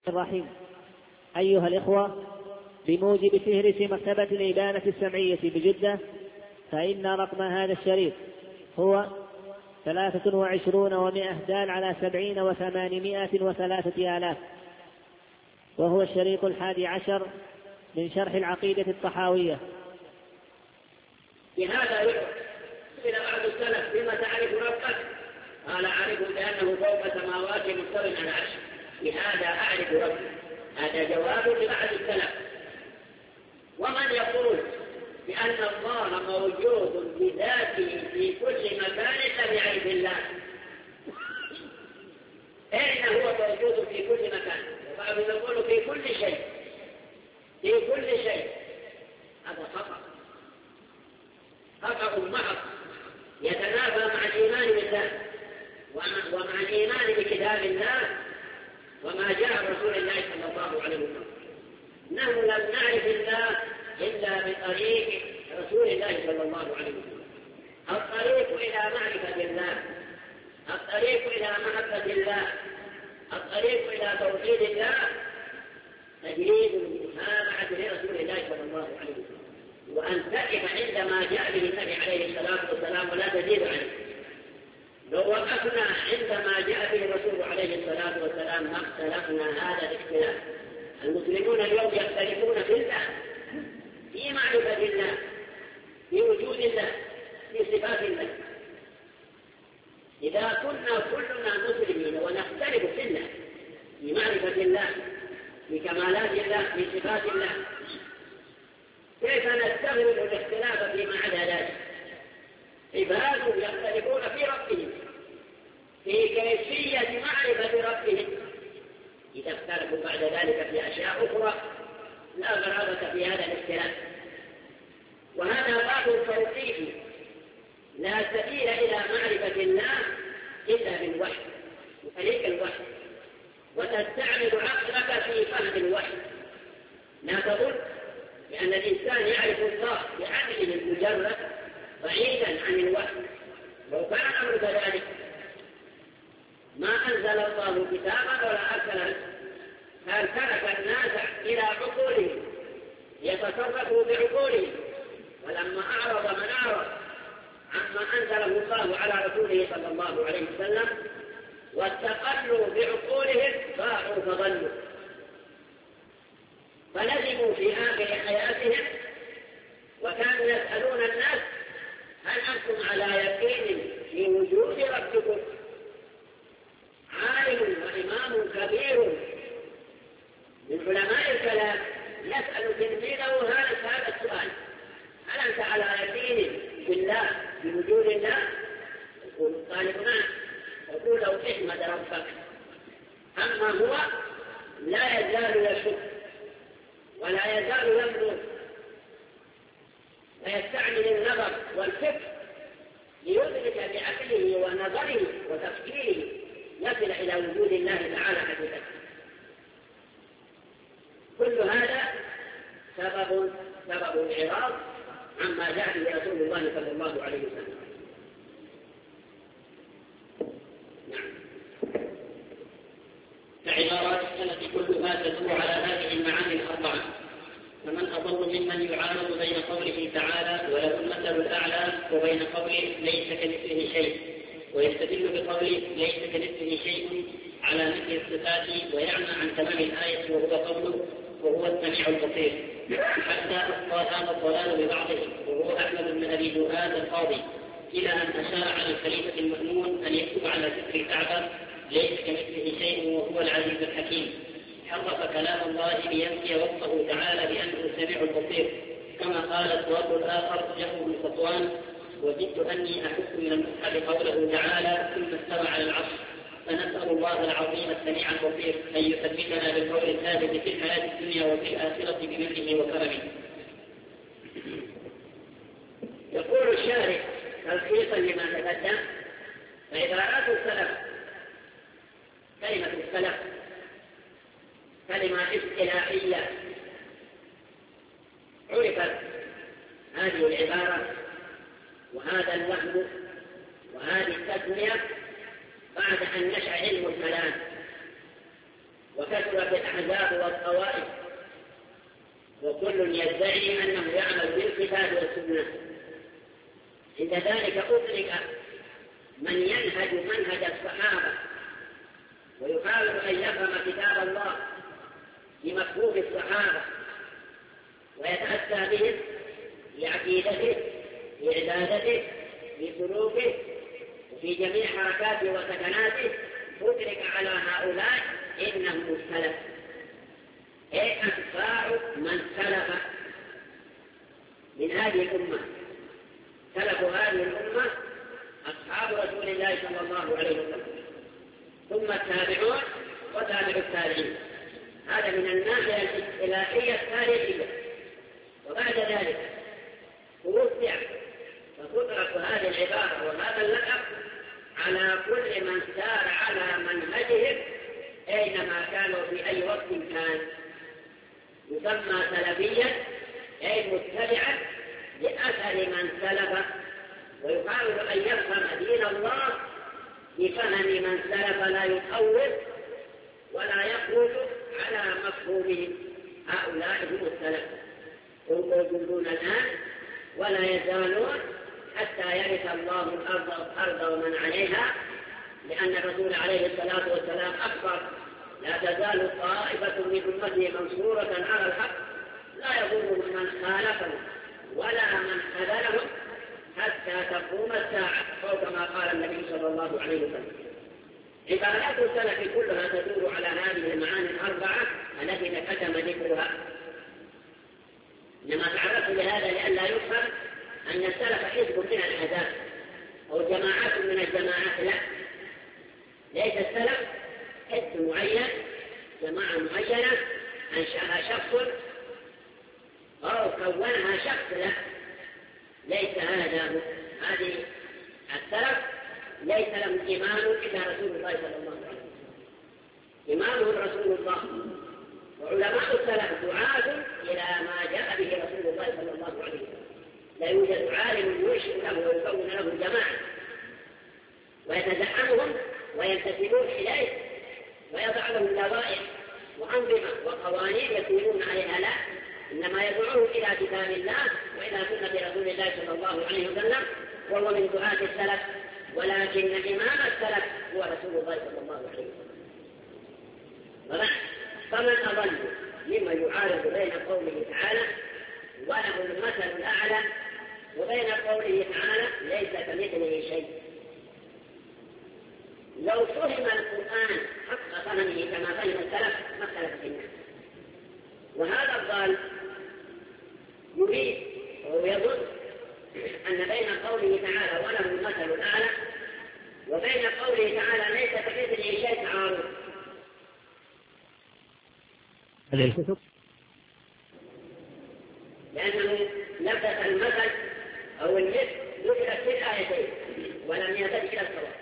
الرحيم. أيها الإخوة، بموجب فهرس مكتبة الإبانة السمعية بجدة، فإن رقم هذا الشريط هو 23 و100 دال على 70 و803 وهو الشريط 11 من شرح العقيدة الطحاوية. بهذا إلى بعض السلف بما تعرف ربك؟ قال أعرفه لأنه فوق سماوات مستوٍ على عرشه، بهذا أعرف ربي. هذا جواب لبعض السلف. ومن يقول بأن الله موجود بذاته في كل مكان لم يعرف الله؟ أين هو موجود في كل مكان؟ وبعضهم يقول في كل شيء، في كل شيء. هذا خطأ محض يتنافى مع الإيمان بالله ومع الإيمان بكتاب الله وما جاء رسول الله صلى الله عليه وسلم. نحن لم نعرف الله إلا بطريق رسول الله صلى الله عليه وسلم. الطريق إلى معرفة الله، الطريق إلى محبة الله، الطريق إلى توحيد الله تجريد المتابعة لرسول الله صلى الله عليه وسلم، وأن تقف عندما جاء به النبي عليه الصلاة والسلام ولا تزيد عليه. لو وقفنا عندما جاء به الرسول عليه الصلاة والسلام ما اختلفنا هذا الاختلاف. المسلمون اليوم يختلفون في الله، في معرفة الله، في وجود الله، في صفات الله. إذا كنا كلنا مسلمين ونختلف في الله، في معرفة الله، في كمالات الله، في صفات الله، كيف نستغرب الاختلاف فيما عدا ذلك؟ عباد يختلفون في ربهم، في كيفية معرفة ربهم. إذا اختلفوا بعد ذلك في أشياء أخرى لا غرابة في هذا الاختلاف. وهذا باب توقيفي، لا سبيل إلى معرفة الله إلا بالوحي وطريق الوحي، وتستعمل عقلك في فهم الوحي. لا تظن لأن الإنسان يعرف الله بعقله المجرد بعيدا عن الوحي. لو كان الأمر كذلك ما أنزل الله كتابا ولا أرسل، هل ترك الناس إلى عقولهم يتصرفوا بعقولهم. ولما أعرض من أعرض عما أنزله الله على رسوله صلى الله عليه وسلم واستقلوا بعقولهم ضاعوا فضلوا، فندموا في آخر حياتهم وكانوا يسألون الناس هل أنتم على يقين في وجود ربكم؟ عالم وإمام كبير من علماء الكلام يسأل تلميذه هذا السؤال: هل أنت على يقين بالله بوجود الله؟ يقول الطالب نعم. يقول له احمد ربك. أما هو لا يزال يشك ولا يزال ينظر ويستعمل النظر والفكر ليدرك بعقله ونظره وتفكيره يصل إلى وجود الله تعالى حقيقة. كل هذا سبب الإعراض عما جاء به رسول الله صلى الله عليه وسلم. فعبارات السلف كلها تدور على هذه المعاني الأربعة. فمن أضل ممن يعارض بين قوله تعالى وله المثل الأعلى وبين قوله ليس كمثله شيء، ويستدل بقوله ليس كمثله شيء على مثل الصفات ويعمى عن تمام الآية وهو قوله وهو السميع البصير، حتى أبطى هذا الضلال ببعضه وهو أحمد بن أبي دؤاد القاضي، إلى أن أشار على الخليفة المأمون أن يكتب على ذكر الكعبة ليس كمثله شيء وهو العزيز الحكيم. حرف كلام الله لينفي وصفه تعالى بأنه السميع البصير، كما قال الصواب الآخر جهم بن صفوان: وجدت أني أحس من المصحف قوله تعالى ثم استوى على العرش. فنسأل الله العظيم السميع البصير أن يثبتنا بالقول الثابت في الحياة الدنيا وفي الآخرة بمنه وكرمه. يقول الشارح تلخيصا لما تقدم: فعبارات السلف، كلمة السلف كلمة اصطلاحية عرفت هذه العبارة وهذا اللفظ وهذه التسمية بعد أن نشأ علم الكلام وكثرت الأحزاب والطوائف، وكل يدعي أنه يعمل بالكتاب والسنة. عند ذلك أطلق من ينهج منهج الصحابة ويحاول أن يفهم كتاب الله بمفهوم الصحابة ويتأسى بهم في عقيدته، في عبادته، في سلوكه، وفي جميع حركاته وسكناته. أطلق على هؤلاء إنهم السلف، أي أتباع من سلف من هذه الأمة. سلف هذه الأمة أصحاب رسول الله صلى الله عليه وسلم، ثم التابعون وتابع التابعين. هذا من الناحية الإلهية التاريخية. وبعد ذلك توسع فتطلق هذه العبارة وهذا اللقب على كل من سار على منهجهم أينما كانوا في أي وقت كان، يسمى سلفيا أي متبعا لأثر من سلف، ويحاول أن يفهم دين الله بفهم من سلف، لا يتأول ولا يخرج على مفهومهم. هؤلاء هم السلف، هم موجودون الآن ولا يزالون حتى يرث الله الأرض ومن عليها، لأن الرسول عليه الصلاة والسلام أخبر: لا تزال طائفة من أمتي منصورة على الحق لا يضرهم من خالفهم ولا من خذلهم حتى تقوم الساعة، أو كما قال النبي صلى الله عليه وسلم. عبارات السلف كلها تدور على هذه المعاني الأربعة التي تقدم ذكرها. إنما تعرفت لهذا لئلا يفهم أن السلف حزب من الأحزاب أو جماعات من الجماعات، لا، ليس السلف حزب معين، جماعة معينة أنشأها شخص أو كونها شخص، لا، ليس هذا هو. هذه السلف ليس له إمام إلا رسول الله صلى الله عليه وسلم، إمامه رسول الله. وعلماء السلف دعاة إلى ما جاء به رسول الله صلى الله عليه وسلم. لا يوجد عالم ينشئ له ويكون له جماعة ويتزعمهم وينتسبون إليه ويضع لهم لوائح وأنظمة وقوانين يسيرون عليها، لا، إنما يدعوه إلى كتاب الله وإلى سنة رسول الله صلى الله عليه وسلم، وهو من دعاة السلف. ولكن إمام السلف هو رسول الله صلى الله عليه وسلم. فمن أضل ممن يعارض بين قوله تعالى وله المثل الأعلى وبين قوله تعالى ليس كمثله شيء. لو فهم القرآن حق فهمه كما فهم السلف ما اختلف في الناس. وهذا الضال يريد ويظن أن بين قوله تعالى وله المثل الأعلى وبين قوله تعالى ليس كمثله شيء تعارض. هذه الكتب لأنه لبس المثل أو المثل ذكرت في الآيتين ولم يزل إلى الصواب.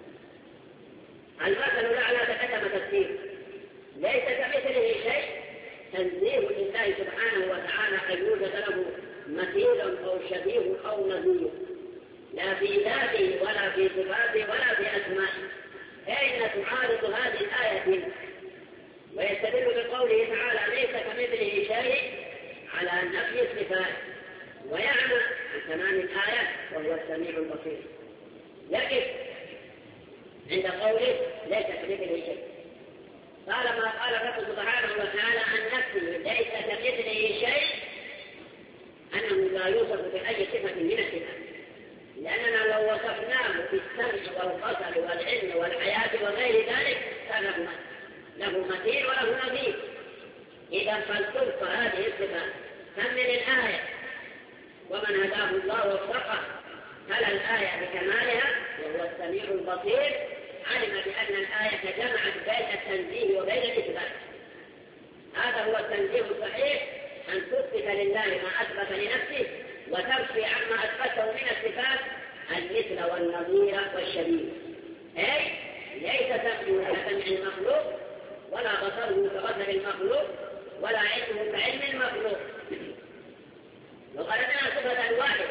المثل الأعلى تقدم تفسير ليس كمثله شيء، تنزيه لله سبحانه وتعالى أن يوجد له مثيل أو شبيه أو نظير، لا في ذاته ولا في صفاته ولا في أسمائه. أين تعارض هذه الآية؟ ويستدل بقوله تعالى ليس كمثله شيء على نفي الصفات، ويعمل عن تمام الآية وهو السميع البصير. لكن عند قوله ليس كمثله شيء قال ما قال الرب سبحانه وتعالى عن نفسه ليس كمثله شيء أنه لا يوصف بأي صفة من الصفات، لأننا لو وصفناه بالسمع والبصر والعلم والحياة وغير ذلك كان له مثيل وله نظير. إذا فلتلقى هذه الصفات كمل الآية ومن هداه الله وفقه تلا الآية بكمالها وهو السميع البصير علم بأن الآية جمعت بين التنزيه وبين الإثبات. هذا هو التنزيه الصحيح، أن تثبت لله ما أثبت لنفسه وتنفي عما أثبته من الصفات المثل والنظير والشبيه. أي ليس سمعه كسمع المخلوق ولا بصره كبصر المخلوق ولا علمه كعلم المخلوق. وقال لنا صفة واحدة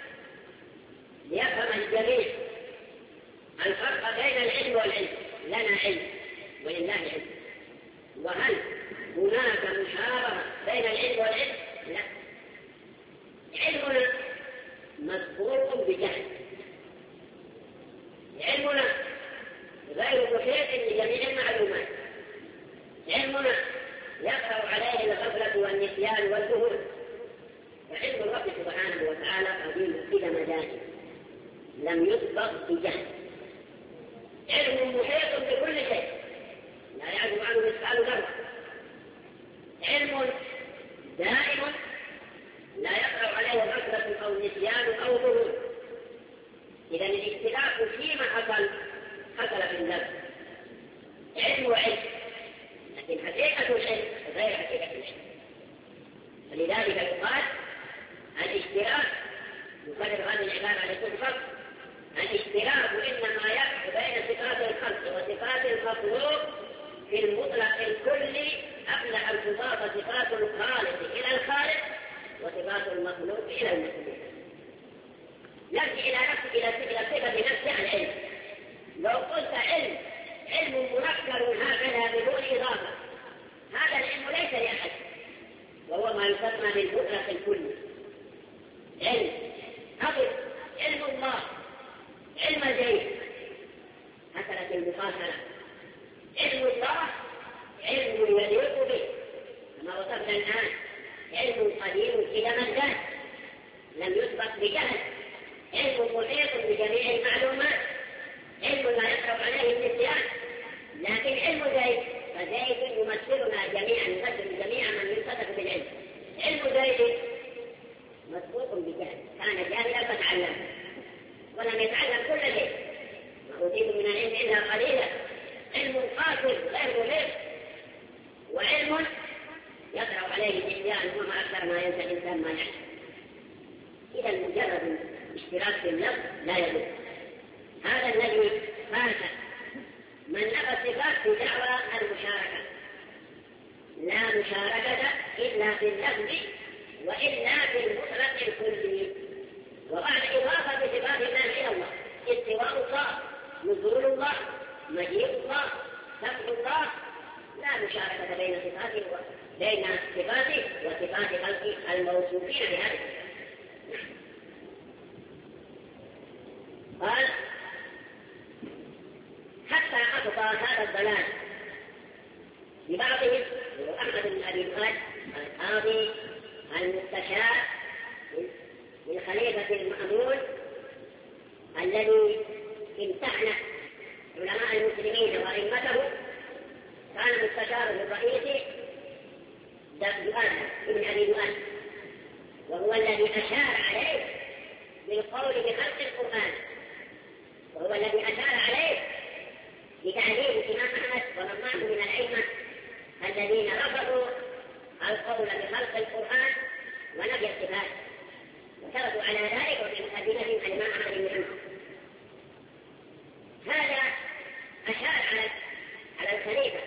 ليفهم الجميع الفرق بين العلم والعلم. لنا علم ولله علم، وهل هناك مشابهة بين العلم والعلم؟ لا. علمنا مذكور بجهل، علمنا غير محيط لجميع المعلومات، علمنا يقع عليه الغفلة والنسيان والجهول. فعلم الرب سبحانه وتعالى قديم إلى مجاهد لم يسبق بجهل، علم محيط بكل شيء لا يعزب عنه مثقال ذرة، علم دائم لا يقع عليه غفلة أو نسيان أو ظهور. إذا الاختلاف فيما حصل في النفس علم وعلم، لكن حقيقة العلم غير حقيقة العلم. فلذلك يقال الاشتراك يقرر هذه العبارة على كل فرق. الاشتراك إنما يقع بين صفات الخلق وصفات المخلوق في المطلق الكلي قبل أن تضاف صفات الخالق إلى الخالق وصفات المخلوق إلى المخلوق. يأتي إلى صفة نفسها العلم. لو قلت علم منكر هكذا بدون إضافة، هذا العلم ليس لأحد، وهو ما يسمى بالمطلق الكلي. علم علم الله، علم الغيب، حصلت المفاصلة. علم الله علم يليق به كما وصفنا الآن، علم قديم إلى من ذات لم يسبق بجهل، علم محيط بجميع المعلومات، علم لا يقرب عليه النسيان. لكن علم زيد فزيد يمثلنا جميعا، يمثل جميع من يصدق بالعلم. علم زيد مسبوق بجهل، كان جاهلا فتعلم ولم يتعلم كل شيء، ما أوتيت من العلم إلا قليلا. علم قاتل غير مهم، وعلم يقرأ عليه النسيان وما أكثر ما ينسى الإنسان ما يعلم. إذا مجرد اشتراك في اللفظ لا يجوز. هذا الذي فات من نفى الصفات في دعوى المشاركة. لا مشاركة إلا في اللفظ وإلا في المطلق الكلي. وبعد إضافة صفات الله إلى الله، استواء الله، نزول الله، مجيء الله، سبح الله، لا مشاركة بين صفاته وصفات خلقه الموصوفين بهذه. قال حتى أبقى هذا الضلال لبعضهم، أحمد بن أبي القاسم القاضي المستشار من خليفة المأمون الذي امتحن علماء المسلمين وأئمته، كان مستشاره الرئيسي ابن أبي دؤاد، وهو الذي أشار عليه بالقول بخلق القرآن، وهو الذي أشار عليه بتعليم الإمام أحمد ومن معه من الأئمة الذين رفضوا القول بخلق القرآن ونفي الصفات، وشرطوا على ذلك وفي مقدمتهم الإمام أحمد بن حنبل. هذا أشار على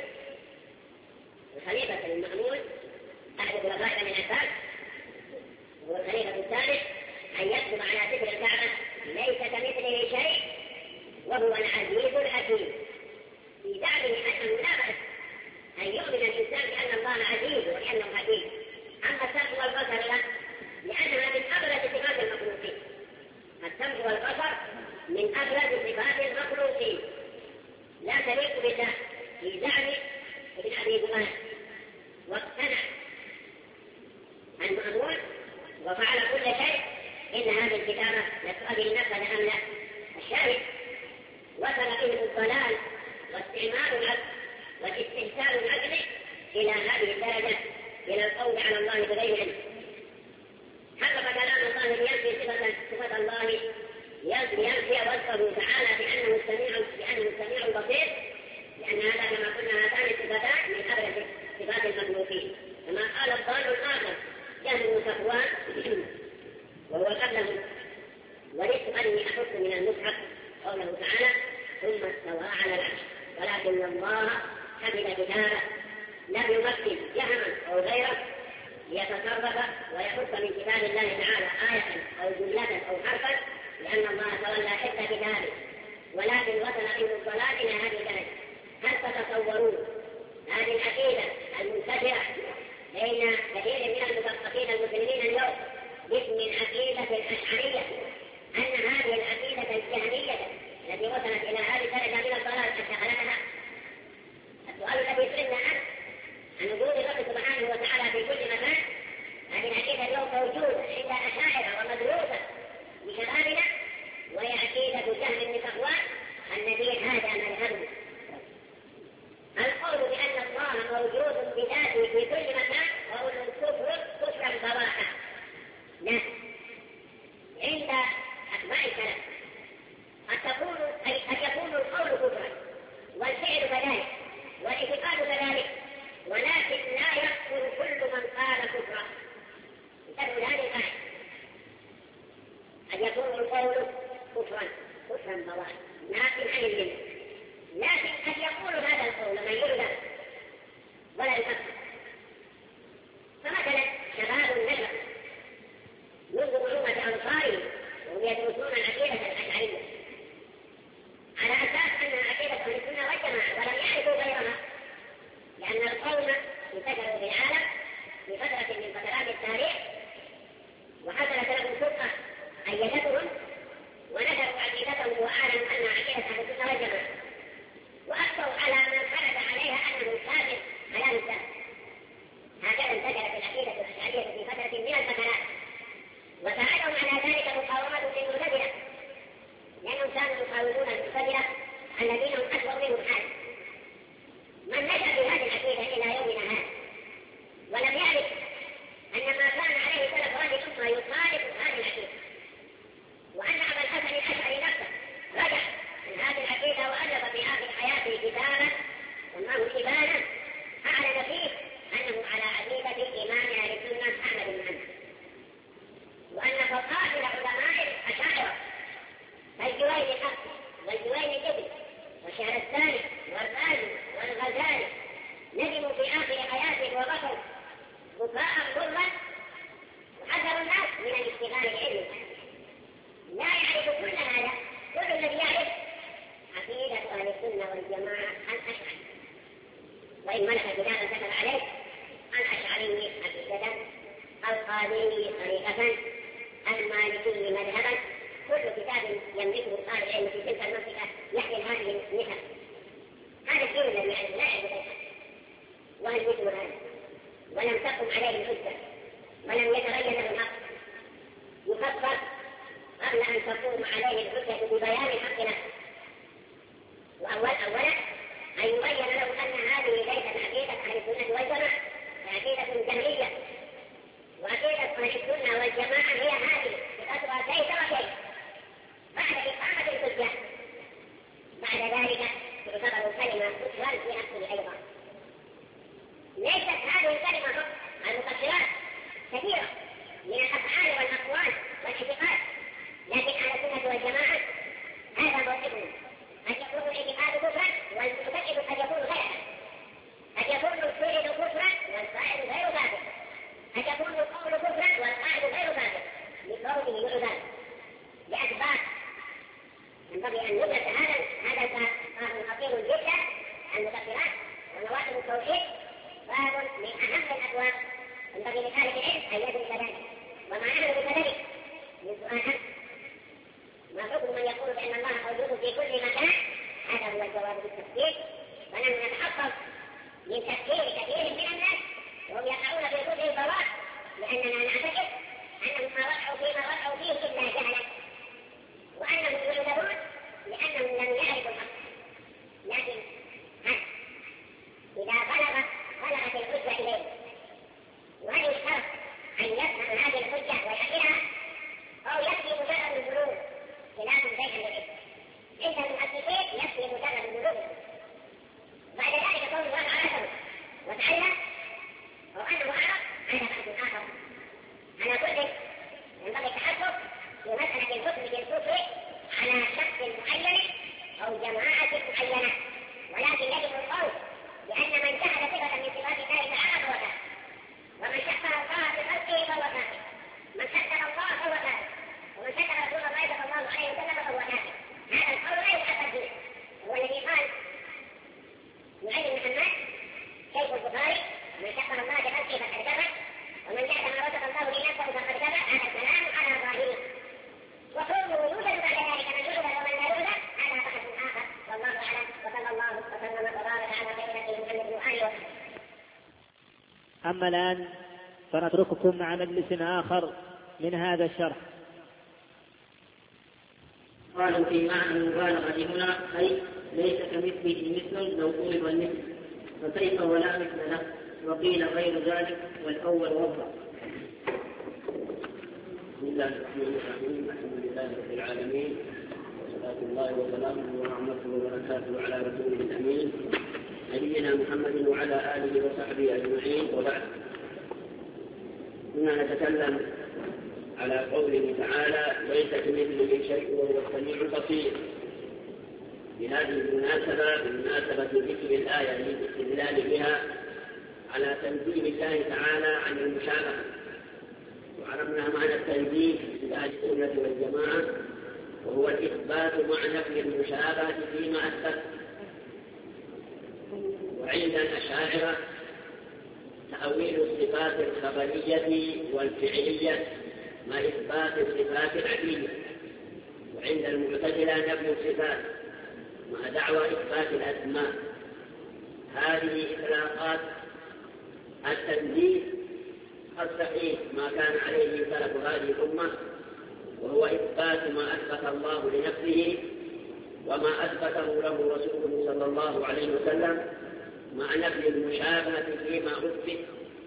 الخليفة المأمون أحد خلفاء بني عباس، وهو الخليفة الثالث، أن يكتب على ذكر الكعبة ليس كمثله شيء وهو العزيز الحكيم، في دعمه أنه لا بأس أن يؤمن الإنسان بأن الله عزيز وأنه حكيم. أما السمع والبصر لا، لأنها من أبرز صفات المخلوقين. السمع والبصر من أبرز صفات المخلوقين، لا تليق بالله في زعم ابن أبي دؤاد. واقتنع المأمون وفعل كل شيء إن هذه الكتابة لتؤدي النفذ أم لا. الشاهد وصل بهم الضلال واستعمال العقل واستهتار العقل إلى هذه الدرجة، إلى القول على الله بغير علم. حقق كلام الله ينفي صفة الله، ينفي وصفه تعالى بأنه السميع البصير، لأن هذا كما قلنا هاتان الصفتان من أبرز صفات المخلوقين. كما قال الضال الآخر جهل بن صفوان وهو قبله: ولدت أني أحط من المصحف قوله تعالى: ثم استوى على العرش، ولكن الله حمل كتابه لم يمكن جهما أو غيره ليتصرف ويحط من كتاب الله تعالى آية أو جملة أو حرفا، لأن الله تولى حفظ كتابه. ولكن وصل بهم الضلال إلى هذه الدرجة. هل هذه العقيدة المنتشرة بين كثير من المثقفين المسلمين اليوم باسم العقيدة الأشعرية أن هذه العقيدة الجهمية التي وصلت إلى هذه الدرجة من الضلال حتى خلقها. السؤال الذي يسألنا عنه عن وجود الرب سبحانه وتعالى في كل مكان، هذه العقيدة اليوم موجودة عند أشاعرة ومدروسة بشبابنا، وهي عقيدة جهل بن صفوان الذي هذا مذهبه. القول بأن الله موجود بذاته في كل مكان وهو الكفر كفرا بواحا. لا، عند أتباع السلف قد يكون القول كفرا والفعل كذلك والاعتقاد كذلك، ولكن لا يكفر كل من قال كفرا. انتبهوا لهذه الآية، قد يكون القول كفرا بواحا لكن عن الملة، لكن قد يقول هذا القول من يرضى ولا يكفر. فمثلا شباب نشأ منذ بلوغة أنصارهم وهم يدرسون العقيدة الأشعرية على أساس أن عقيدة أهل السنة والجماعة ولم يعرفوا غيرها، لأن القوم انتشروا في العالم في فترة من فترات التاريخ وحصلت لهم فرقة أيدتهم ونشروا عقيدتهم وأعلنوا أن عقيدة أهل السنة والجماعة، وأكثروا على من خرج عليها أنه كافر على الإسلام. هكذا انتشرت العقيدة الأشعرية في فترة من الفترات، وساعدهم على ذلك مقاومة للمعتزلة، لأنهم كانوا يقاومون المعتزلة الذين هم أكبر منهم حالا. من نشأ بهذه العقيدة إلى يومنا هذا ولم يعرف أن ما كان عليه سلف هذه الأمة يخالف هذه العقيدة، وأن أبا الحسن الأشعري نفسه رجع من هذه العقيدة وألف في آخر حياته كتابا سماه الإبانة أعلن فيه أنه على عقيدة إمام أهل السنة أحمد بن حنبل، وأن فقائد علماء الأشاعرة كالجويني الأصلي والجويني الجبري والشهرستاني والرازي والغزالي ندموا في آخر حياتهم وبكوا بكاء ضرا وحذروا الناس من الاشتغال بعلم. لا يعرف كل هذا، كل الذي يعرف عقيدة أهل السنة والجماعة الأشعري، وإن ملك كتابا كتب عليه الأشعري عقيدة، القادري طريقة، المالكي مذهبا، كل كتاب يملكه طالب العلم في تلك المنطقة يحمل هذه النسب. هذا الدين الذي يعرف لا يعرف غيره، وهل مثل هذا ولم تقم عليه الحجة ولم يتبين له الحق يكفر قبل أن تقوم عليه الحجة ببيان الحق له. أولا أن يبين له أن هذه ليست عقيدة أهل السنة والجماعة، عقيدة جهمية، وعقيدة أهل السنة والجماعة هي هذه بقدرها كيف وكيف. بعد إقامة الحجة بعد ذلك تعتبر كلمة كفرا في نفسه أيضا. ليست هذه الكلمة فقط، المكفرات كثيرة من الأفعال والأقوال والاعتقاد، لكن أهل السنة والجماعة هذا موقفهم، قد يكون الاعتقاد كفرا والمعتقد قد يكون غيره، قد يكون الفعل كفرا والفاعل غير كافر، قد يكون القول كفرا والقائل غير كافر لقوله يعذر لأسباب ينبغي أن ندرس هذا الباب خطير جدا. المكفرات ونواتب التوحيد باب من أهم الأبواب ينبغي لطالب العلم أن يدرس ذلك، ومعناه بذلك من سؤال ما حكم من يقول بأن الله موجود في كل مكان؟ هذا هو الجواب بالتفسير. فنحن نتحقق من تفسير كثير من الناس وهم يقعون في كل البواب، لأننا نعتقد أنهم ما وقعوا فيه إلا جهلا، وأنهم يعذرون لأنهم لم يعرفوا الحق. لكن إذا بلغت الحجة إليه وهل يشترط أن يفهم هذه الحجة ويحكيها أو يكفي مجرد البلوغ؟ خلاف بين العلم. عند المحققين يكفي مجرد البلوغ، بعد ذلك قول الله تعالى وتعالى أما الآن فنترككم مع مجلس آخر من هذا الشرح. قالوا في معنى المبالغة هنا أي ليس كمثله مثل لو طلب المثل، فكيف ولا مثل له؟ وقيل غير ذلك والأول وضع. بسم الله الرحمن الرحيم. الحمد لله رب العالمين، وصلاة الله وسلامه ورحمته وبركاته على رسوله الأمين نبينا محمد وعلى آله وصحبه أجمعين، وبعد. كنا نتكلم على قوله تعالى ليس كمثله شيء وهو السميع البصير. بهذه المناسبة بمناسبة ذكر الآية للاستدلال بها على تنزيه الله تعالى عن المشابهة، وعرفنا معنى التنزيه في أهل السنة والجماعة، وهو الإثبات مع نفي المشابهة فيما أثبت. وعند الأشاعرة تأويل الصفات الخبرية والفعلية مع إثبات الصفات العديدة، وعند المعتزلة نفي الصفات مع دعوى إثبات الأسماء. هذه إطلاقات التنزيه الصحيح ما كان عليه سلف هذه الأمة، وهو إثبات ما أثبت الله لنفسه وما أثبته له رسوله صلى الله عليه وسلم مع نفي المشابهة فيما أثبت.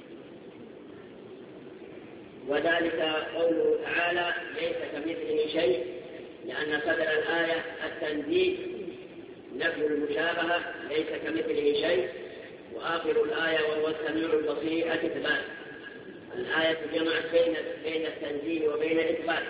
وذلك قوله تعالى ليس كمثله شيء، لأن صدر الآية التنزيه نفي المشابهة ليس كمثله شيء، وآخر الآية وهو السميع البصير الإثبات. الآية جمعت بين التنزيه وبين الإثبات.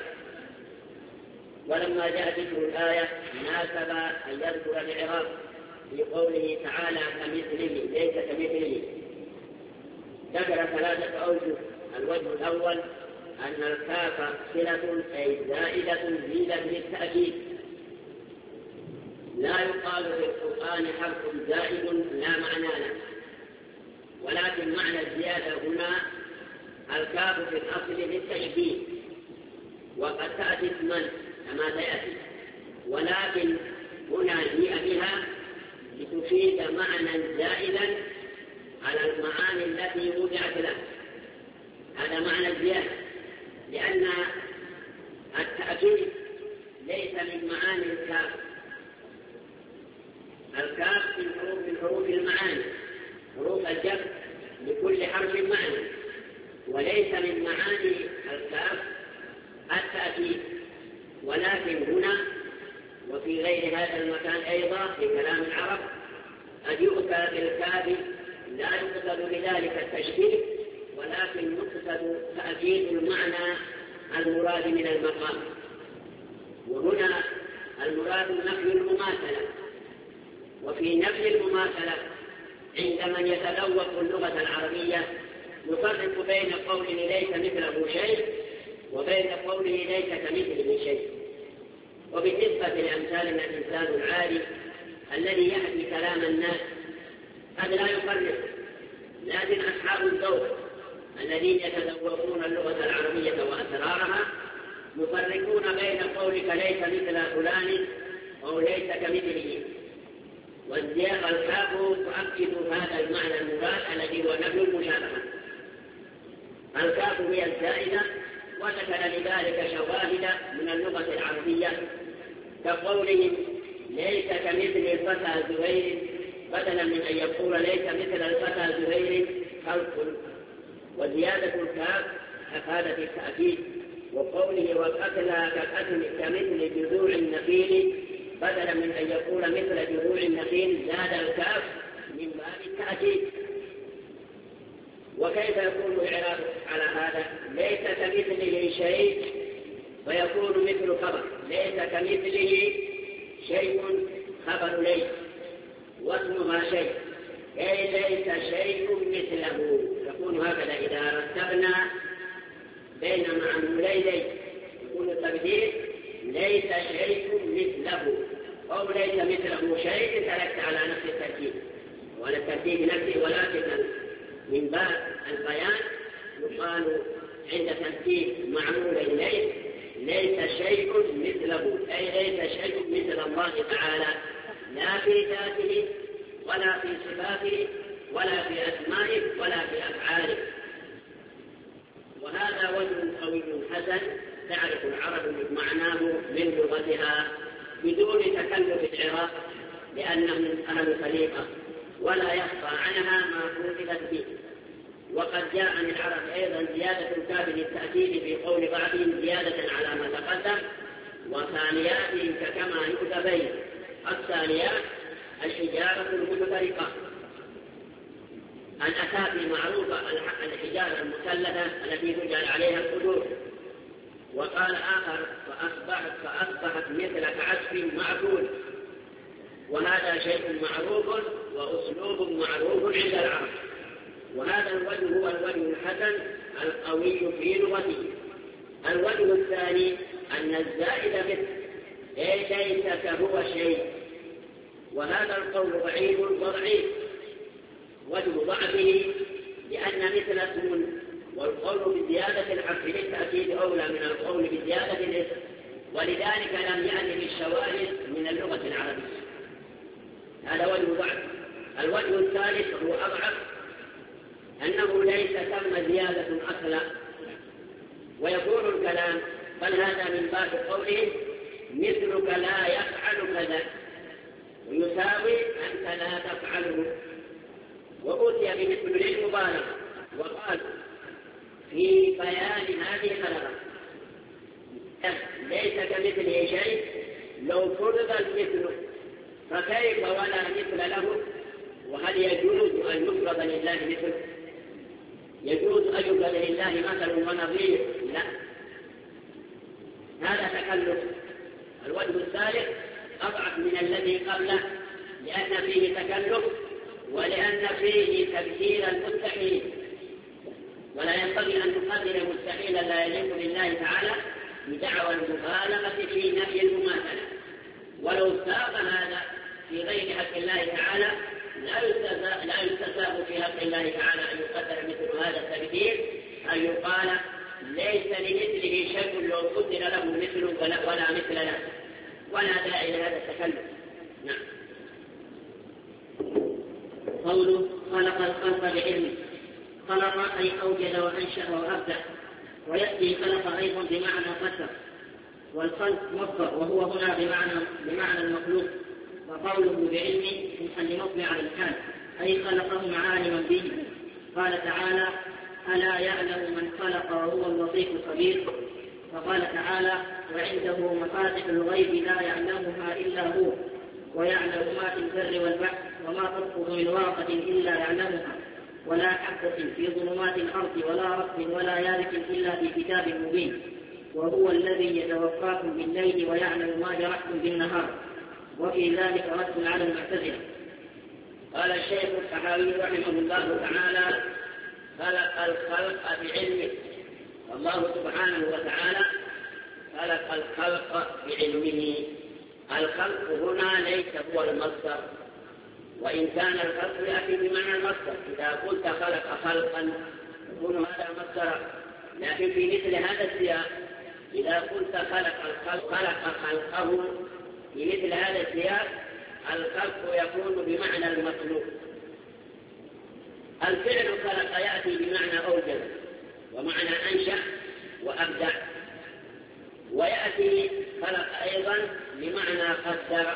ولما جاء ذكر الآية ناسب أن يذكر الإعراب في قوله تعالى كمثله ليس كمثله. ذكر 3 أوجه. الوجه الأول أن الكاف صلة أي زائدة زيادة للتأكيد. لا يقال في القرآن حرف زائد لا معنى له، ولكن معنى الزيادة هنا الكاف في الأصل للتشبيه، وقد تأتي اسما كما سيأتي، ولكن هنا جيء بها لتفيد معنى زائدا على المعاني التي وضعت له. هذا معنى الزيادة، لأن التأكيد ليس من معاني الكاف. الكاف من حروف المعاني، حروف الجر لكل حرف معنى، وليس من معاني الكاف التأكيد. ولكن هنا وفي غير هذا المكان أيضا في كلام العرب قد يؤتى بالكاف لا يقصد بذلك التشبيه، ولكن يقصد تأكيد المعنى المراد من المقام. وهنا المراد نفي المماثلة. وفي نفي المماثلة عند من يتذوق اللغة العربية يفرق بين قوله ليس مثله شيء وبين قوله ليس كمثله شيء. وبالنسبة لأمثالنا الإنسان العادي الذي يحكي كلام الناس هذا لا يفرق، لكن أصحاب الذوق الذين يتذوقون اللغة العربية وأسرارها يفرقون بين قولك ليس مثل فلان أو ليس كمثله. والزيادة الكاف تؤكد هذا المعنى المراد الذي هو نفي المشابهة. الكاف هي الزائدة، وذكر لذلك شواهد من اللغة العربية كقولهم ليس كمثل الفتى زهير، بدلا من أن يقول ليس مثل الفتى زهير خلق. وزيادة الكاف أفادت التأكيد. وقوله والقتلى كمثل جذوع النخيل، بدلا من أن يقول مثل جذوع النخيل زاد الكاف من باب التأكيد. وكيف يكون الإعراب على هذا؟ ليس كمثله شيء ويكون مثل خبر. ليس كمثله شيء خبر ليس، واسمها شيء، أي ليس شيء مثله. يكون هكذا إذا رتبنا بين معمولي ليس، يكون التبديل ليس شيء مثله أو ليس مثله شيء. تركت على نفس الترتيب وعلى الترتيب نفسه، ولكن من باب البيان يقال عند ترتيب معمولي ليس شيء مثله، أي ليس شيء مثل الله تعالى، لا في ذاته ولا في صفاته ولا في أسمائه ولا في أفعاله. الحسن تعرف العرب معناه من لغتها بدون تكلف العراق لأنهم أهل خليقة ولا يخفى عنها ما كتبت فيه. وقد جاء من العرب أيضا زيادة الكاف للتأكيد في قول بعضهم زيادة على ما تقدم، وثانياتهم كما يكتبين. الثانيات الحجارة المتفرقة، الأساس معروفة الحجارة المثلثة التي تجعل عليها القدور. وقال آخر فأصبحت مثل كعسف معقول، وهذا شيء معروف وأسلوب معروف عند العرب. وهذا الوجه هو الوجه الحسن القوي في لغته. الوجه الثاني أن الزائد مثل ليس كهو شيء، وهذا القول ضعيف وضعيف. وجه ضعفه لأن مثل اسم، والقول بزيادة الحرف للتأكيد أولى من القول بزيادة الاسم، ولذلك لم يأتي بالشواهد من اللغة العربية. هذا وجه ضعف. الوجه الثالث هو أضعف، أنه ليس ثم زيادة أصلا، ويكون الكلام بل هذا من باب قوله مثلك لا يفعل كذا، ويساوي أنت لا تفعله. وأتي بمثل للمبالغة وقال في بيان هذه الخلقة ليس كمثله شيء. لو فرض المثل فكيف ولا مثل له؟ وهل يجوز أن يفرض لله مثل؟ يجوز أن يفرض لله مثل ونظير؟ لا، هذا تكلف. الوجه الثالث أضعف من الذي قبله لأن فيه تكلف ولأن فيه تبديل المستحيل، ولا ينبغي أن نقدر مستحيلا لا يليق لله تعالى بدعوى المبالغة في نفي المماثلة. ولو ساق هذا في غير حق الله تعالى لا يستساغ في حق الله تعالى أن يقدر مثل هذا التبديل، أن يقال ليس لمثله شيء لو قدر له مثل ولا مثل له، ولا داعي لهذا التكلف. نعم. قوله خلق الخلق بعلمه، خلق أي أوجد وأنشأ وأبدع، ويأتي خلق أيضا بمعنى قدر. والخلق مصدر وهو هنا بمعنى المخلوق. وقوله بعلمه لنصب على الحال أي خلقهم عالما به. قال تعالى ألا يعلم من خلق وهو اللطيف الخبير. وقال تعالى وعنده مفاتح الغيب لا يعلمها إلا هو ويعلم ما في البر والبحر وما تسقط من ورقة إلا يعلمها ولا حبة في ظلمات الأرض ولا رطب ولا يابس إلا في كتاب مبين. وهو الذي يتوفاكم بالليل ويعلم ما جرحتم بالنهار. وفي ذلك رد على المعتزلة. قال الشيخ الصحابي رحمه الله تعالى خلق الخلق بعلمه. الله سبحانه وتعالى خلق الخلق بعلمه. الخلق هنا ليس هو المصدر، وإن كان الخلق يأتي بمعنى المصدر. إذا قلت خلق خلقا يكون هذا مصدر، لكن في مثل هذا السياق إذا قلت خلق الخلق خلق خلقه في مثل هذا السياق الخلق يكون بمعنى المخلوق. الفعل خلق يأتي بمعنى أوجد ومعنى أنشأ وأبدع، ويأتي خلق أيضا بمعنى قدر.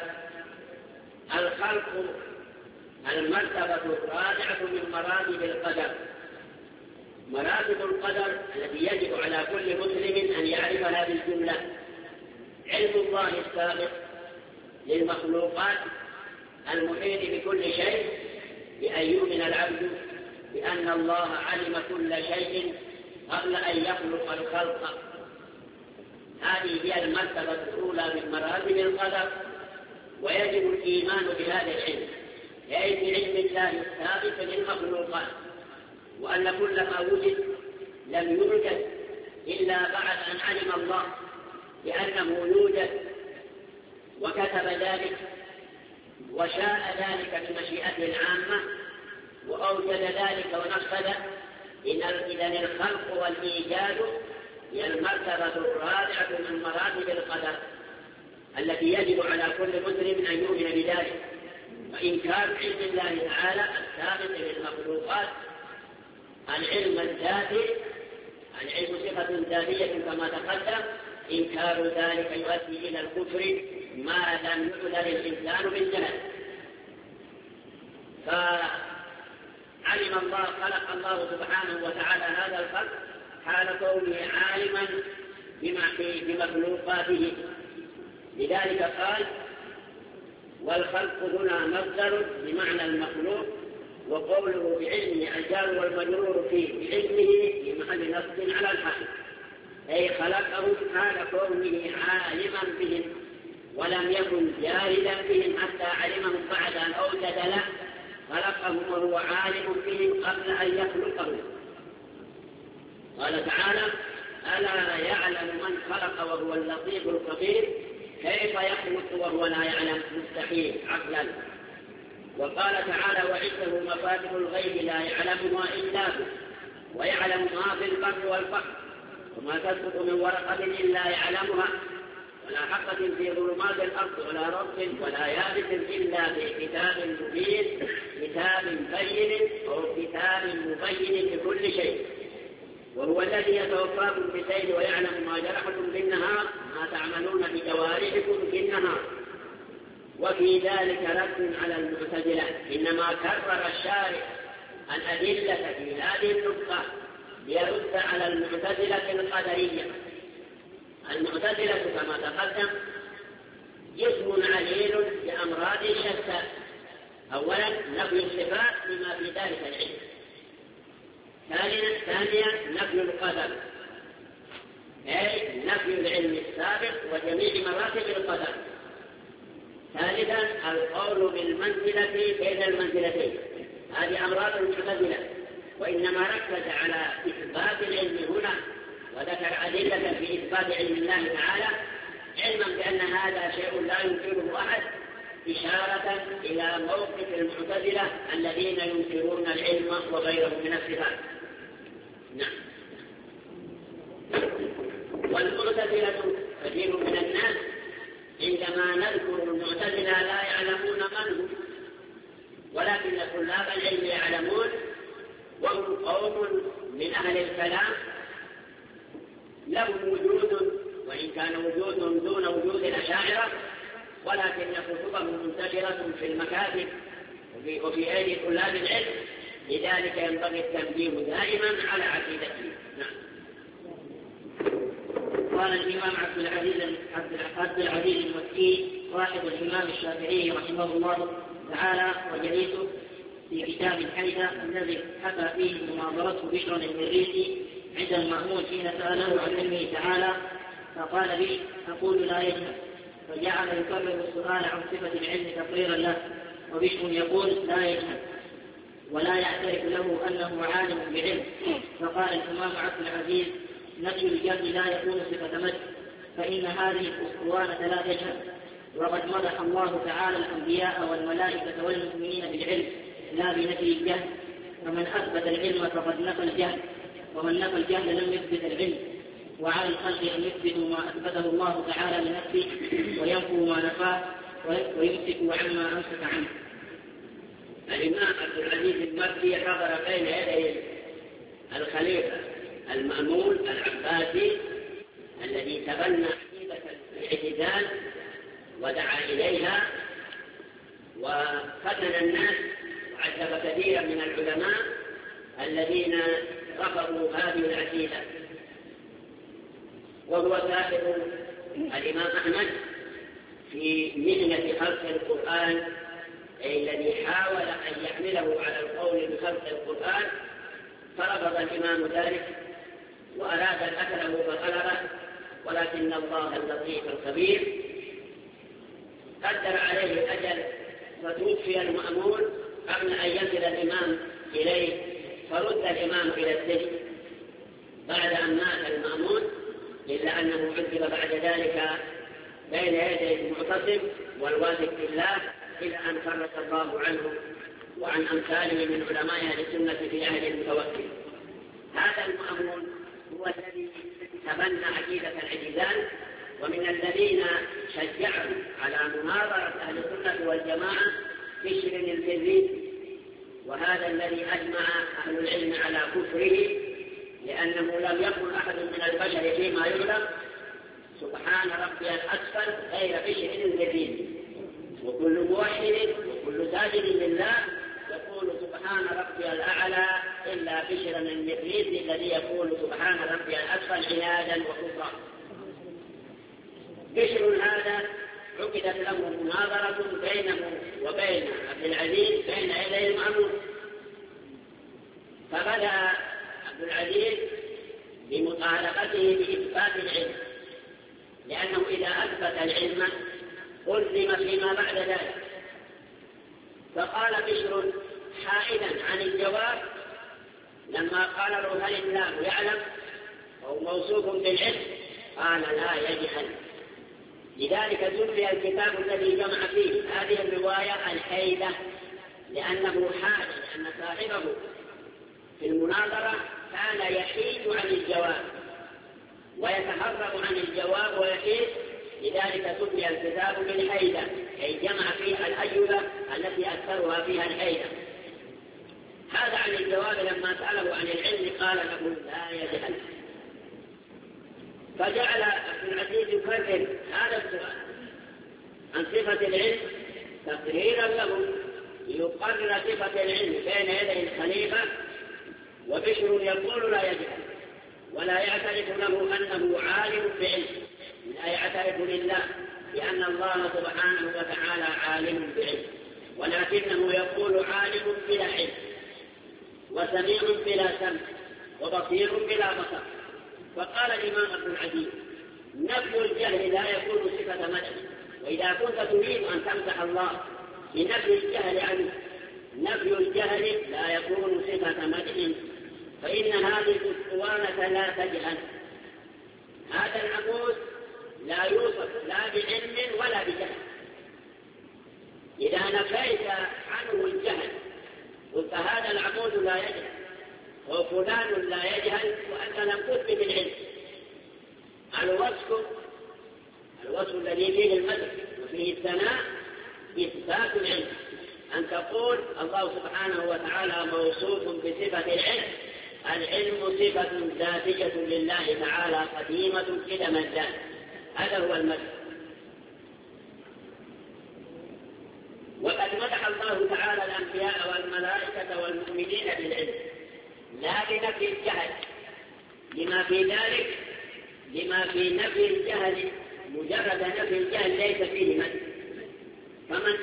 الخلق المرتبة الرابعة من مراتب القدر. مراتب القدر التي يجب على كل مسلم أن يعرفها بالجملة: علم الله السابق للمخلوقات المحيط بكل شيء، بأن يؤمن العبد بأن الله علم كل شيء قبل أن يخلق الخلق. هذه هي المرتبة الأولى من مراتب القدر، ويجب الإيمان بهذا العلم، أي بعلم الله السابق للمخلوقات، وأن كل ما وجد لم يوجد إلا بعد أن علم الله بأنه يوجد وكتب ذلك وشاء ذلك بمشيئته العامة وأوجد ذلك ونفذه. إذن الخلق والإيجاد هي المرتبة الرابعة من مراتب القدر التي يجب على كل مسلم أن يؤمن بذلك. وإنكار علم الله تعالى السابق للمخلوقات العلم الذاتي العلم صفة ذاتية كما تقدم، إنكار ذلك يؤدي إلى الكفر ما لم يعذر الإنسان بالجهل. فعلم الله، خلق الله سبحانه وتعالى هذا الخلق حال كونه عالما بمخلوقاته، لذلك قال: والخلق هنا مصدر بمعنى المخلوق، وقوله بعلمه الجار والمجرور فيه بعلمه في محل نصب على الحال، أي خلقهم حال كونه عالما بهم ولم يكن جاهلا بهم حتى علمهم بعد أن أوجد له، خلقهم وهو عالم بهم قبل أن يخلقهم. قال تعالى: ألا يعلم من خلق وهو اللطيف الخبير، كيف يخلق وهو لا يعلم؟ مستحيل عقلا. وقال تعالى: وعنده مفاتح الغيب لا يعلمها إلا هو ويعلم ما في البر والبحر وما تسقط من ورقة إلا يعلمها ولا حبة في ظلمات الأرض ولا رطب ولا يابس إلا في كتاب مبين، كتاب بين أو كتاب مبين لكل شيء. وهو الذي يتوفاكم بالليل ويعلم ما جرحتم بالنهار ما تعملون بجوارحكم بالنهار. وفي ذلك رد على المعتزلة، إنما كرر الشارع الأدلة في هذه النقطة ليرد على المعتزلة القدرية. المعتزلة كما تقدم جسم عليل بأمراض شتى. أولا نفي الصفات لما في ذلك العلم، ثانيا نفي القدر، أي نفي العلم السابق وجميع مراتب القدر. ثالثا القول بالمنزلة بين المنزلتين، هذه أمراض المعتزلة، وإنما ركز على إثبات العلم هنا وذكر أدلة في إثبات علم الله تعالى، علما بأن هذا شيء لا ينكره أحد، إشارة إلى موقف المعتزلة الذين ينكرون العلم وغيره من الصفات. نعم. والمعتزلة كثير من الناس عندما نذكر المعتزلة لا يعلمون من هم، ولكن طلاب العلم يعلمون، وهم قوم من أهل الكلام لهم وجود، وإن كان وجود دون وجود الأشاعرة، ولكن كتبهم منتشرة في المكاتب وفي أيدي طلاب العلم، لذلك ينبغي التنبيه دائما على عقيدته. نعم. قال الإمام عبد العزيز المكي صاحب الإمام الشافعي رحمه الله تعالى وجليسه في كتاب الحيدة الذي حكى فيه مناظرته بشر المريسي عند المأمون حين سأله عن علمه تعالى فقال لي: أقول لا يجهل، فجعل يكرر السؤال عن صفة العلم تقريرا له، وبشر يقول لا يجهل ولا يعترف له أنه عالم بعلم. فقال الإمام عبد العزيز: نفي الجهل لا يكون صفة مدح، فإن هذه الأسطوانة لا تجهل، وقد مدح الله تعالى الأنبياء والملائكة والمؤمنين بالعلم لا بنفي الجهل، فمن أثبت العلم فقد نفى الجهل، ومن نفى الجهل لم يثبت العلم. وعلى الخلق أن يثبتوا ما أثبته الله تعالى لنفسه وينفوا ما نفاه ويمسكوا عما أمسك عنه. الإمام عبد العزيز المكي حضر بين يدي الخليفة المأمون العباسي الذي تبنى عقيدة الاعتزال ودعا إليها وفتن الناس وعذب كثيرا من العلماء الذين رفضوا هذه العقيدة. وهو سابق الإمام أحمد في مهنة خلق القرآن، أي الذي حاول أن يحمله على القول بخلق القرآن، فرفض الإمام ذلك وأراد أن أكله فغلبه، ولكن الله اللطيف الخبير قدر عليه الأجل فتوفي المأمون قبل أن ينزل الإمام إليه، فرد الإمام إلى السجن بعد أن مات المأمون، إلا أنه عذب بعد ذلك بين يدي المعتصم والواثق بالله إلى أن فرج الله عنه وعن أمثاله من علماء أهل السنة في عهد المتوكل. هذا المأمون هو الذي تبنى عقيدة الاعتزال، ومن الذين شجعوا على مناظرة أهل السنة والجماعة بشر المريسي، وهذا الذي أجمع أهل العلم على كفره لأنه لم يكن أحد من البشر فيما يعلم سبحان ربي الأسفل غير بشر ذليل، وكل موحد وكل ساجد لله يقول سبحان ربي الأعلى إلا بشرا الإبليس الذي يقول سبحان ربي الأسفل عنادا وكفرا. بشر هذا عقدت له مناظرة بينه وبين عبد العزيز بين يدي المأمور، فبدأ عبد العزيز بمطالبته بإثبات العلم، لأنه إذا أثبت العلم ألزم فيما بعد ذلك. فقال بشر حائدا عن الجواب لما قال له هل الله يعلم أو موصوف بالعلم؟ قال لا يجهل. لذلك سمي الكتاب الذي جمع فيه هذه الرواية الحيدة، لأنه حاد، لأن صاحبه في المناظرة كان يحيد عن الجواب ويتهرب عن الجواب ويحيد، لذلك سمي الكتاب بالحيدة، أي جمع فيها الأجوبة التي أكثرها فيها الحيدة. هذا عن الجواب لما سأله عن العلم قال له لا يجهل. فجعل عبد العزيز يكرر هذا السؤال عن صفة العلم تقريرا له ليقرر صفة العلم بين يدي الخليفة، وبشر يقول لا يجهل ولا يعترف له أنه عالم بعلم، لا يعترف لله لأن الله سبحانه وتعالى عالم بعلم، ولكنه يقول عالم بلا علم، وسميع بلا سمع، وبصير بلا بصر. فقال الإمام ابن العزيز نفي الجهل لا يكون صفة مدح، وإذا كنت تريد أن تمدح الله بنفي الجهل عنه، نفي الجهل لا يكون صفة مدح، فإن هذه الاسطوانة لا تجهل. هذا العمود لا يوصف لا بعلم ولا بجهل. إذا نفيت عنه الجهل قلت هذا العمود لا يجهل وفلان لا يجهل وأنت لم تثبت العلم. الوصف الذي فيه المدح وفيه الثناء إثبات العلم، أن تقول الله سبحانه وتعالى موصوف بصفة العلم، العلم صفة ذاتية لله تعالى قديمة قدم الذات، هذا هو المدح. وقد مدح الله تعالى الأنبياء والملائكة والمؤمنين بالعلم لا بنفي الجهل، لما في نفي الجهل مجرد نفي الجهل ليس فيه مدح. فمن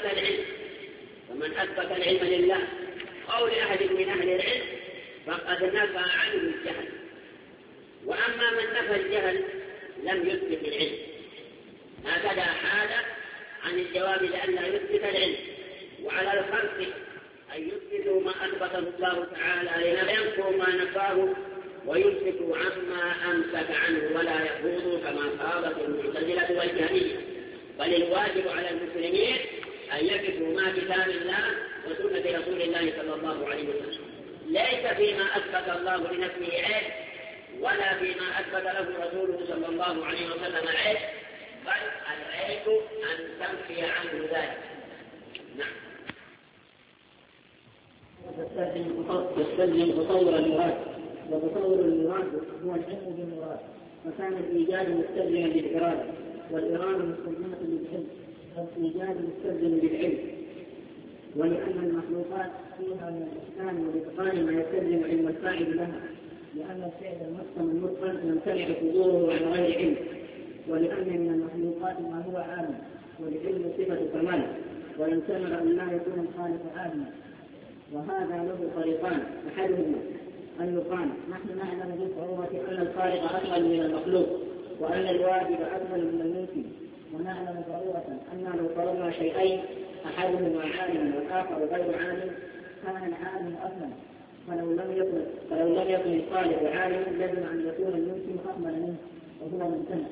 أثبت العلم لله أو لأحد من أهل العلم فقد نفى عنه الجهل، وأما من نفى الجهل لم يثبت العلم. هكذا حال عن الجواب لئلا يثبت العلم، وعلى الخلق أن يثبتوا ما أثبته الله تعالى لننفوا ما نفاه ويمسكوا عما أمسك عنه ولا يخوضوا كما خاضت المعتزلة والجهمية. بل الواجب على المسلمين أن يكفوا ما كتاب الله وسنة رسول الله صلى الله عليه وسلم، ليس فيما أثبت الله لنفسه عيب ولا فيما أثبت له رسوله صلى الله عليه وسلم عيب، بل العيب أن تنفي عنه ذلك. نعم. يستلزم تصور المراد، وتصور المراد هو العلم بالمراد، فكان الإيجاد مستلزما بالإرادة، والإرادة مستلزمة بالعلم، والإيجاد مستلزم بالعلم. ولأن المخلوقات فيها من الإحسان والإتقان ما يستلزم علم الفاعل لها، لأن الفعل المحكم المتقن يمتنع صدوره عن غير علم، ولأن من المخلوقات ما هو عالم، والعلم صفة كمال، ويمتنع أن لا يكون الخالق عالما. وهذا له طريقان، أحدهما أن يقال نحن نعلم بالصعوبة أن الخالق أفضل من المخلوق، وأن الواجب أفضل من الممكن، ونعلم ضرورة أن لو طلبنا شيئين أحدهما عالم والآخر غير عالم كان العالم أفضل، فلو لم يكن الخالق عالما لازم أن يكون الممكن أفضل منه وهو ممتنع.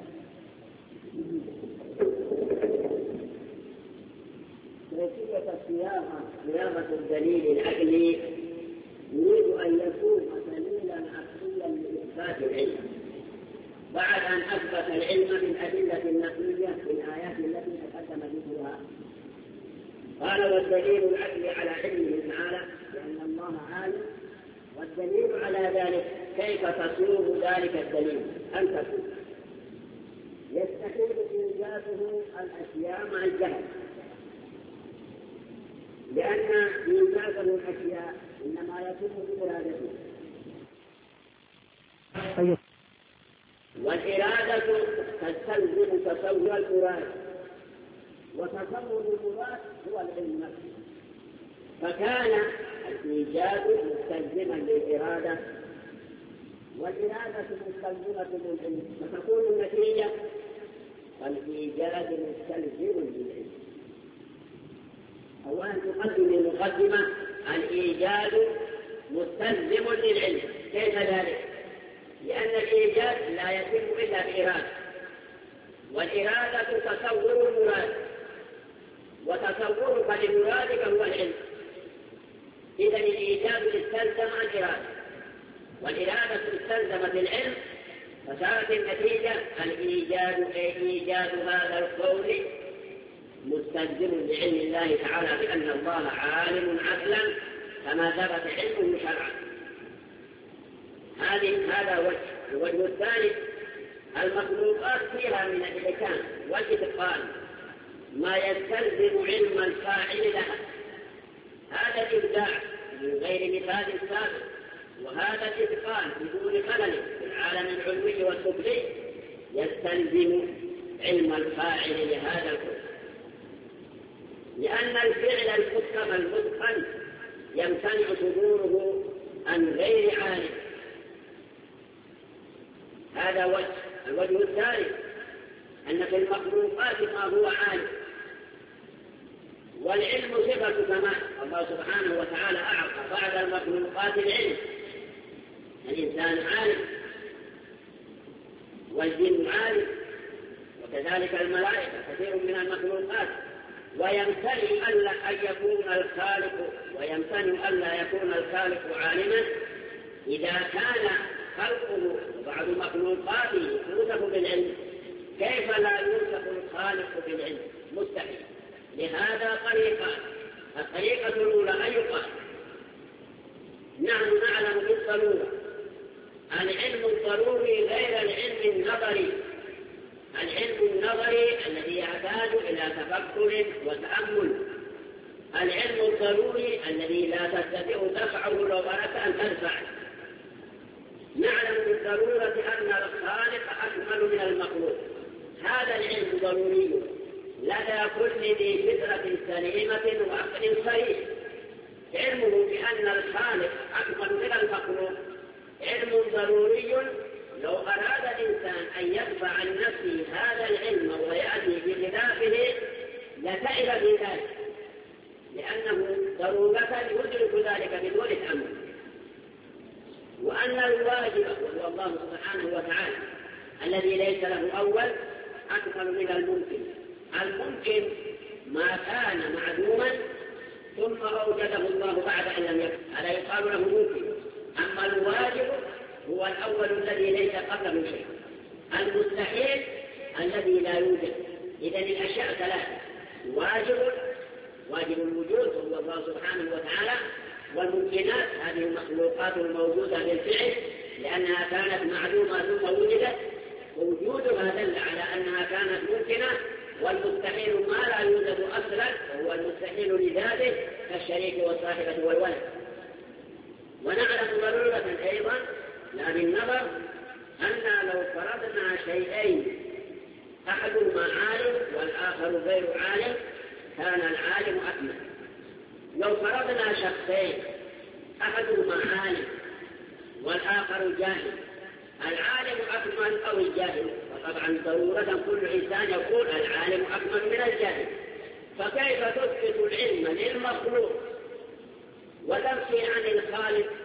نتيجة صياغة الدليل العقلي يريد أن يكون دليلا عقليا لإثبات العلم، بعد أن أثبت العلم بالأدلة النقلية في الآيات التي تقدم ذكرها. قال والدليل العقلي على علمه تعالى لأن الله عالم والدليل على ذلك كيف تصوغ ذلك الدليل أن تصوغ يستحيل إيجاده الأشياء مع الجهل، لأن إيجاده الأشياء إنما يكون بإرادته، والإرادة تستلزم تصور المراد، وتصور المراد هو العلم نفسه، فكان الإيجاد مستلزما للإرادة والإرادة مستلزمة للعلم، فتكون النتيجة والإيجاد مستلزم للعلم. أولا تقدم المقدمة الإيجاد مستلزم للعلم. كيف ذلك؟ لأن الإيجاد لا يتم إلا بإرادة، والإرادة تصور المراد، وتصورك لمرادك هو العلم. إذن الإيجاد استلزم الإرادة، والإرادة استلزمت العلم، فصارت النتيجة إيجاد هذا القول مستلزم لعلم الله تعالى بأن الله عالم عدلا كما ثبت علمه شرعا. هذا وجه. الوجه الثاني المخلوقات فيها من الإحكام والإتقان ما يستلزم علم الفاعل لها. هذا الإبداع من غير مثال سابق، وهذا الإتقان بدون خلل في العالم العلوي والسفلي يستلزم علم الفاعل لهذا الكون، لأن الفعل المتقن المتقن يمتنع صدوره عن غير عالم. هذا وجه. الوجه الثالث أن في المخلوقات ما هو عالم، والعلم صفة كمال. الله سبحانه وتعالى أعطى بعد المخلوقات العلم، الإنسان عالم والجن عالم وكذلك الملائكة كثير من المخلوقات، ويمتنع ألا يكون الخالق عالما إذا كان خلقه وبعض مخلوقاته يوصف بالعلم. كيف لا يوصف الخالق بالعلم؟ مستحيل. لهذا طريقة. الطريقة الأولى أن يقال نحن نعلم بالضرورة العلم الضروري غير العلم النظري. العلم النظري الذي يحتاج إلى تفكر وتأمل، العلم الضروري الذي لا تستطيع دفعه لو أردت أن تدفع. نعلم بالضرورة أن الخالق أكمل من المخلوق، هذا العلم ضروري لدى كل ذي فطرة سليمة وعقل صحيح. علمه بأن الخالق أكمل من المخلوق علم ضروري. لو أراد الإنسان أن يدفع عن نفسه هذا العلم ويأتي بخلافه لتعب في ذلك، لأنه ضرورة يدرك ذلك بدون تأمل. وأن الواجب وهو الله سبحانه وتعالى الذي ليس له أول أكمل من الممكن. الممكن ما كان معدوما ثم أوجده الله بعد أن لم يكن، هذا يقال له ممكن. أما الواجب هو الأول الذي ليس قبله شيء، المستحيل الذي لا يوجد. إذن الأشياء ثلاثة: واجب الوجود وهو الله سبحانه وتعالى، والممكنات هذه المخلوقات الموجودة بالفعل لأنها كانت معلومة ثم وجدت، ووجودها دل على أنها كانت ممكنة. والمستحيل ما لا يوجد أصلا وهو المستحيل لذاته كالشريك والصاحبة والولد. ونعلم ضرورة أيضا لا بالنظر أن لو فرضنا شيئين أحدهما عالم والآخر غير عالم كان العالم أكمل. لو فرضنا شخصين أحدهما عالم والآخر جاهل، العالم أكمل أو الجاهل؟ وطبعا ضرورة كل إنسان يقول العالم أكمل من الجاهل. فكيف تثبت العلم للمخلوق وتنفي عن الخالق